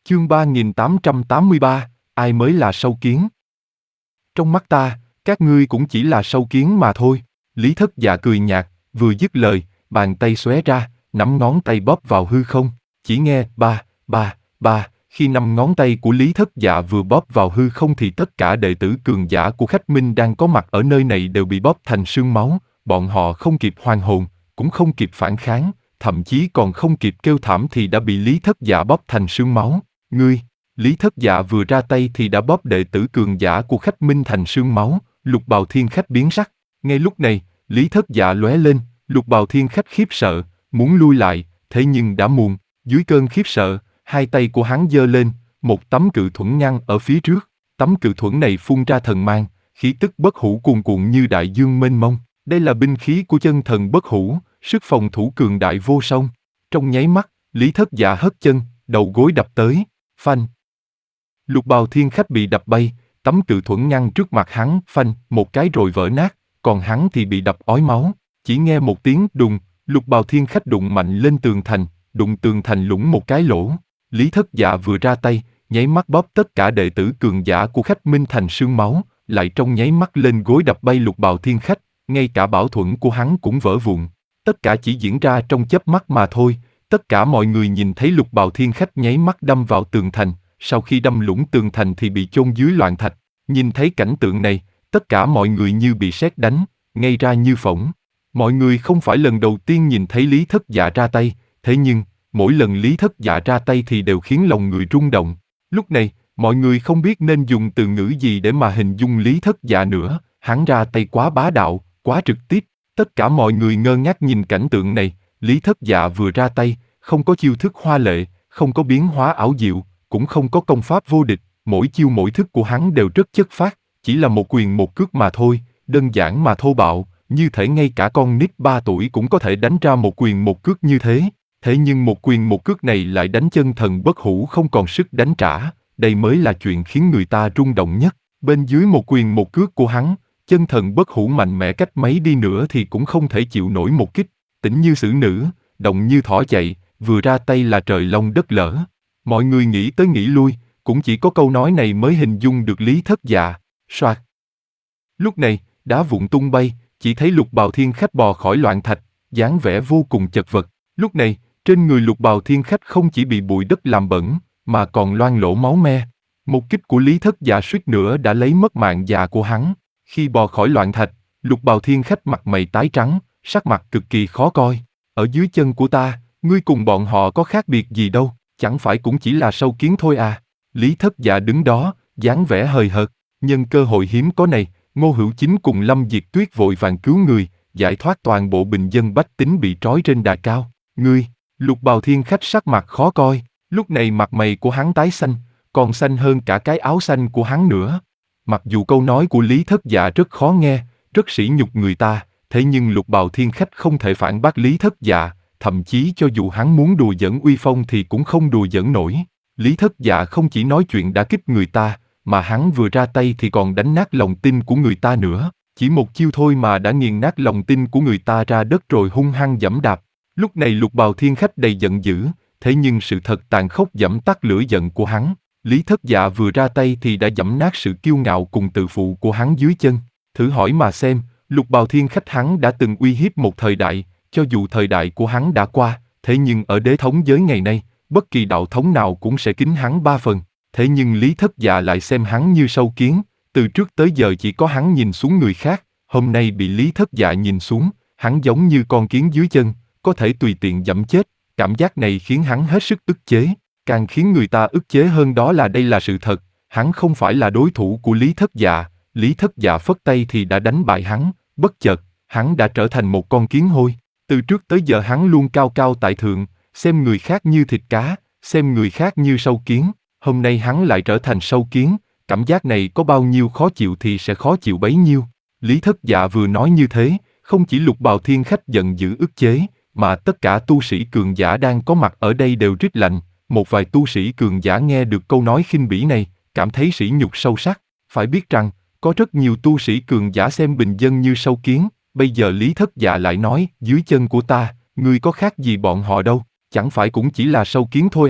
Chương 3883, ai mới là sâu kiến? Trong mắt ta, các ngươi cũng chỉ là sâu kiến mà thôi. Lý Thất Dạ cười nhạt, vừa dứt lời, bàn tay xóe ra, nắm ngón tay bóp vào hư không. Chỉ nghe ba, ba, ba, khi năm ngón tay của Lý Thất Dạ vừa bóp vào hư không thì tất cả đệ tử cường giả của Khách Minh đang có mặt ở nơi này đều bị bóp thành sương máu. Bọn họ không kịp hoàn hồn, cũng không kịp phản kháng, thậm chí còn không kịp kêu thảm thì đã bị Lý Thất Dạ bóp thành sương máu. Ngươi! Lý Thất Dạ vừa ra tay thì đã bóp đệ tử cường giả của Khách Minh thành sương máu. Lục Bào Thiên Khách biến sắc. Ngay lúc này, Lý Thất Dạ lóe lên, Lục Bào Thiên Khách khiếp sợ, muốn lui lại, thế nhưng đã muộn. Dưới cơn khiếp sợ, hai tay của hắn giơ lên, một tấm cự thuẫn ngăn ở phía trước. Tấm cự thuẫn này phun ra thần mang, khí tức bất hủ cuồn cuộn như đại dương mênh mông. Đây là binh khí của chân thần bất hủ, sức phòng thủ cường đại vô song. Trong nháy mắt, Lý Thất Dạ hất chân, đầu gối đập tới, phanh. Lục Bào Thiên Khách bị đập bay, tấm cự thuẫn ngăn trước mặt hắn, phanh, một cái rồi vỡ nát, còn hắn thì bị đập ói máu. Chỉ nghe một tiếng đùng, Lục Bào Thiên Khách đụng mạnh lên tường thành, đụng tường thành lủng một cái lỗ. Lý Thất Dạ vừa ra tay, nháy mắt bóp tất cả đệ tử cường giả của Khách Minh thành sương máu, lại trong nháy mắt lên gối đập bay Lục Bào Thiên Khách, ngay cả bảo thuẫn của hắn cũng vỡ vụn. Tất cả chỉ diễn ra trong chớp mắt mà thôi. Tất cả mọi người nhìn thấy Lục Bào Thiên Khách nháy mắt đâm vào tường thành, sau khi đâm lũng tường thành thì bị chôn dưới loạn thạch. Nhìn thấy cảnh tượng này, tất cả mọi người như bị sét đánh, ngay ra như phỏng. Mọi người không phải lần đầu tiên nhìn thấy Lý Thất Dạ ra tay, thế nhưng, mỗi lần Lý Thất Dạ ra tay thì đều khiến lòng người rung động. Lúc này, mọi người không biết nên dùng từ ngữ gì để mà hình dung Lý Thất Dạ nữa, hắn ra tay quá bá đạo, quá trực tiếp. Tất cả mọi người ngơ ngác nhìn cảnh tượng này, Lý Thất Dạ vừa ra tay, không có chiêu thức hoa lệ, không có biến hóa ảo diệu, cũng không có công pháp vô địch, mỗi chiêu mỗi thức của hắn đều rất chất phác, chỉ là một quyền một cước mà thôi, đơn giản mà thô bạo, như thể ngay cả con nít 3 tuổi cũng có thể đánh ra một quyền một cước như thế. Thế nhưng một quyền một cước này lại đánh chân thần bất hủ không còn sức đánh trả, đây mới là chuyện khiến người ta rung động nhất. Bên dưới một quyền một cước của hắn, chân thần bất hủ mạnh mẽ cách mấy đi nữa thì cũng không thể chịu nổi một kích, tĩnh như xử nữ, động như thỏ chạy, vừa ra tay là trời long đất lở. Mọi người nghĩ tới nghĩ lui, cũng chỉ có câu nói này mới hình dung được Lý Thất Dạ. Soạt. Lúc này, đá vụn tung bay, chỉ thấy Lục Bào Thiên Khách bò khỏi loạn thạch, dáng vẻ vô cùng chật vật. Lúc này, trên người Lục Bào Thiên Khách không chỉ bị bụi đất làm bẩn, mà còn loang lỗ máu me. Một kích của Lý Thất Dạ suýt nữa đã lấy mất mạng già của hắn. Khi bò khỏi loạn thạch, Lục Bào Thiên Khách mặt mày tái trắng, sắc mặt cực kỳ khó coi. Ở dưới chân của ta, ngươi cùng bọn họ có khác biệt gì đâu, chẳng phải cũng chỉ là sâu kiến thôi à. Lý Thất Dạ đứng đó, dáng vẻ hời hợt. Nhân cơ hội hiếm có này, Ngô Hữu Chính cùng Lâm Diệt Tuyết vội vàng cứu người, giải thoát toàn bộ bình dân bách tính bị trói trên đài cao. Ngươi! Lục Bào Thiên Khách sắc mặt khó coi, lúc này mặt mày của hắn tái xanh, còn xanh hơn cả cái áo xanh của hắn nữa. Mặc dù câu nói của Lý Thất Dạ rất khó nghe, rất sỉ nhục người ta, thế nhưng Lục Bào Thiên Khách không thể phản bác Lý Thất Dạ, thậm chí cho dù hắn muốn đùa giỡn uy phong thì cũng không đùa giỡn nổi. Lý Thất Dạ không chỉ nói chuyện đả kích người ta, mà hắn vừa ra tay thì còn đánh nát lòng tin của người ta nữa. Chỉ một chiêu thôi mà đã nghiền nát lòng tin của người ta ra đất rồi hung hăng giẫm đạp. Lúc này Lục Bào Thiên Khách đầy giận dữ, thế nhưng sự thật tàn khốc giẫm tắt lửa giận của hắn. Lý Thất Dạ vừa ra tay thì đã giẫm nát sự kiêu ngạo cùng tự phụ của hắn dưới chân. Thử hỏi mà xem, Lục Bào Thiên Khách hắn đã từng uy hiếp một thời đại, cho dù thời đại của hắn đã qua, thế nhưng ở đế thống giới ngày nay, bất kỳ đạo thống nào cũng sẽ kính hắn 3 phần. Thế nhưng Lý Thất Dạ lại xem hắn như sâu kiến, từ trước tới giờ chỉ có hắn nhìn xuống người khác, hôm nay bị Lý Thất Dạ nhìn xuống, hắn giống như con kiến dưới chân, có thể tùy tiện giẫm chết. Cảm giác này khiến hắn hết sức ức chế, càng khiến người ta ức chế hơn đó là đây là sự thật, hắn không phải là đối thủ của Lý Thất Dạ. Lý Thất Dạ phất tay thì đã đánh bại hắn, bất chợt, hắn đã trở thành một con kiến hôi. Từ trước tới giờ hắn luôn cao cao tại thượng, xem người khác như thịt cá, xem người khác như sâu kiến. Hôm nay hắn lại trở thành sâu kiến, cảm giác này có bao nhiêu khó chịu thì sẽ khó chịu bấy nhiêu. Lý Thất Dạ vừa nói như thế, không chỉ Lục Bào Thiên Khách giận dữ ức chế, mà tất cả tu sĩ cường giả đang có mặt ở đây đều rít lạnh. Một vài tu sĩ cường giả nghe được câu nói khinh bỉ này, cảm thấy sỉ nhục sâu sắc. Phải biết rằng, có rất nhiều tu sĩ cường giả xem bình dân như sâu kiến, bây giờ Lý Thất Dạ lại nói, dưới chân của ta, ngươi có khác gì bọn họ đâu, chẳng phải cũng chỉ là sâu kiến thôi à.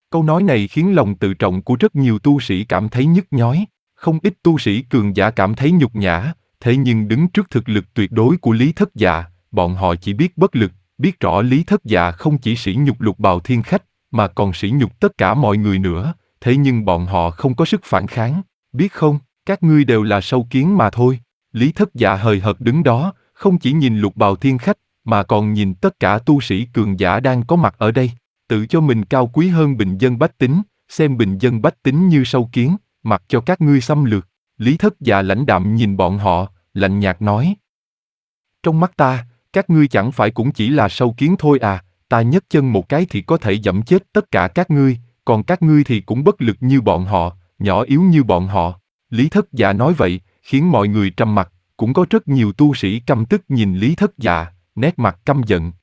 Câu nói này khiến lòng tự trọng của rất nhiều tu sĩ cảm thấy nhức nhói. Không ít tu sĩ cường giả cảm thấy nhục nhã, thế nhưng đứng trước thực lực tuyệt đối của Lý Thất Dạ, bọn họ chỉ biết bất lực, biết rõ Lý Thất Dạ không chỉ sỉ nhục Lục Bào Thiên Khách, mà còn sỉ nhục tất cả mọi người nữa, thế nhưng bọn họ không có sức phản kháng. Biết không, các ngươi đều là sâu kiến mà thôi. Lý Thất Dạ hời hợt đứng đó, không chỉ nhìn Lục Bào Thiên Khách, mà còn nhìn tất cả tu sĩ cường giả đang có mặt ở đây. Tự cho mình cao quý hơn bình dân bách tính, xem bình dân bách tính như sâu kiến, mặc cho các ngươi xâm lược. Lý Thất Dạ lãnh đạm nhìn bọn họ, lạnh nhạt nói. Trong mắt ta, các ngươi chẳng phải cũng chỉ là sâu kiến thôi à, ta nhấc chân một cái thì có thể giẫm chết tất cả các ngươi, còn các ngươi thì cũng bất lực như bọn họ, nhỏ yếu như bọn họ. Lý Thất Dạ nói vậy, khiến mọi người trầm mặc, cũng có rất nhiều tu sĩ căm tức nhìn Lý Thất Dạ, nét mặt căm giận,